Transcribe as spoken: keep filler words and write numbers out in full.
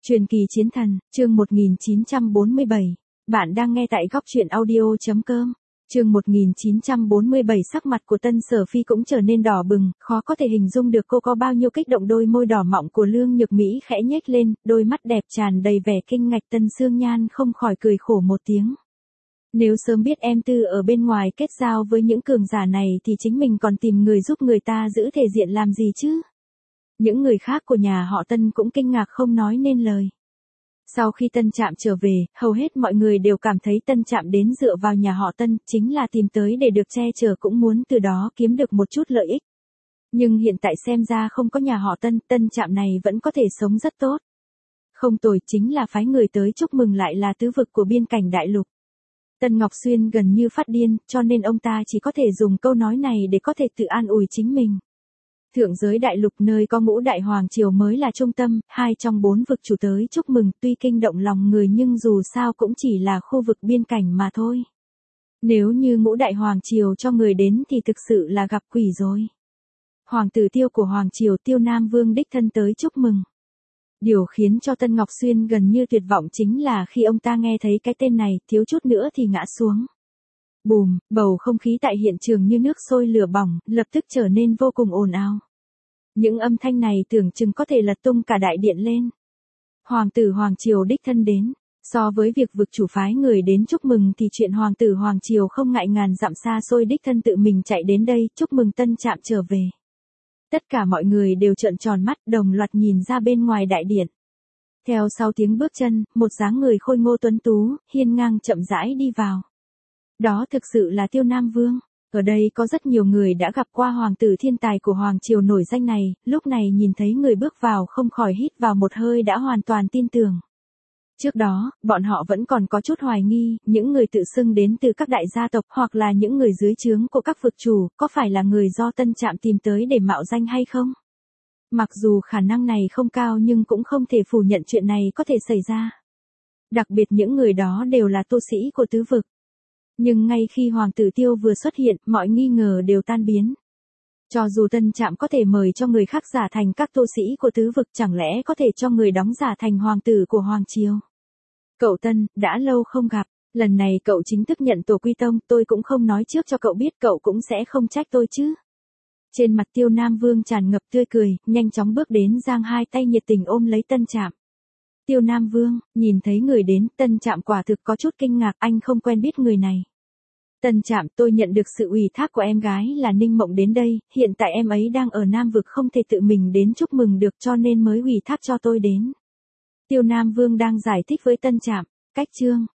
Truyền kỳ chiến thần, chương một nghìn chín trăm bốn mươi bảy. Bạn đang nghe tại góc truyện audio chấm com. Chương một nghìn chín trăm bốn mươi bảy. Sắc mặt của Tân Sở Phi cũng trở nên đỏ bừng, khó có thể hình dung được cô có bao nhiêu kích động. Đôi môi đỏ mọng của Lương Nhược Mỹ khẽ nhếch lên, đôi mắt đẹp tràn đầy vẻ kinh ngạc. Tân Sương Nhan không khỏi cười khổ một tiếng. Nếu sớm biết em Tư ở bên ngoài kết giao với những cường giả này thì chính mình còn tìm người giúp người ta giữ thể diện làm gì chứ? Những người khác của nhà họ Tân cũng kinh ngạc không nói nên lời. Sau khi Tân Trạm trở về, hầu hết mọi người đều cảm thấy Tân Trạm đến dựa vào nhà họ Tân chính là tìm tới để được che chở, cũng muốn từ đó kiếm được một chút lợi ích. Nhưng hiện tại xem ra không có nhà họ Tân, Tân Trạm này vẫn có thể sống rất tốt. Không tồi, chính là phái người tới chúc mừng lại là tứ vực của biên cảnh đại lục. Tân Ngọc Xuyên gần như phát điên, cho nên ông ta chỉ có thể dùng câu nói này để có thể tự an ủi chính mình. Thượng giới đại lục nơi có ngũ đại hoàng triều mới là trung tâm, hai trong bốn vực chủ tới chúc mừng tuy kinh động lòng người nhưng dù sao cũng chỉ là khu vực biên cảnh mà thôi. Nếu như ngũ đại hoàng triều cho người đến thì thực sự là gặp quỷ rồi. Hoàng tử Tiêu của hoàng triều Tiêu Nam Vương đích thân tới chúc mừng. Điều khiến cho Tân Ngọc Xuyên gần như tuyệt vọng chính là khi ông ta nghe thấy cái tên này, thiếu chút nữa thì ngã xuống. Bùm, bầu không khí tại hiện trường như nước sôi lửa bỏng, lập tức trở nên vô cùng ồn ào. Những âm thanh này tưởng chừng có thể lật tung cả đại điện lên. Hoàng tử Hoàng Triều đích thân đến. So với việc vực chủ phái người đến chúc mừng thì chuyện Hoàng tử Hoàng Triều không ngại ngàn dặm xa xôi đích thân tự mình chạy đến đây chúc mừng Tân Trạm trở về. Tất cả mọi người đều trợn tròn mắt đồng loạt nhìn ra bên ngoài đại điện. Theo sau tiếng bước chân, một dáng người khôi ngô tuấn tú, hiên ngang chậm rãi đi vào. Đó thực sự là Tiêu Nam Vương. Ở đây có rất nhiều người đã gặp qua hoàng tử thiên tài của Hoàng Triều nổi danh này, lúc này nhìn thấy người bước vào không khỏi hít vào một hơi đã hoàn toàn tin tưởng. Trước đó, bọn họ vẫn còn có chút hoài nghi, những người tự xưng đến từ các đại gia tộc hoặc là những người dưới trướng của các vực chủ, có phải là người do Tân Trạm tìm tới để mạo danh hay không? Mặc dù khả năng này không cao nhưng cũng không thể phủ nhận chuyện này có thể xảy ra. Đặc biệt những người đó đều là tu sĩ của tứ vực. Nhưng ngay khi Hoàng tử Tiêu vừa xuất hiện, mọi nghi ngờ đều tan biến. Cho dù Tân Trạm có thể mời cho người khác giả thành các tu sĩ của tứ vực, chẳng lẽ có thể cho người đóng giả thành hoàng tử của Hoàng Triều? Cậu Tân, đã lâu không gặp, lần này cậu chính thức nhận tổ quy tông, tôi cũng không nói trước cho cậu biết, cậu cũng sẽ không trách tôi chứ. Trên mặt Tiêu Nam Vương tràn ngập tươi cười, nhanh chóng bước đến giang hai tay nhiệt tình ôm lấy Tân Trạm. Tiêu Nam Vương, nhìn thấy người đến, Tân Trạm quả thực có chút kinh ngạc, anh không quen biết người này. Tân Trạm, tôi nhận được sự ủy thác của em gái là Ninh Mộng đến đây, hiện tại em ấy đang ở Nam vực không thể tự mình đến chúc mừng được cho nên mới ủy thác cho tôi đến. Tiêu Nam Vương đang giải thích với Tân Trạm, cách chương,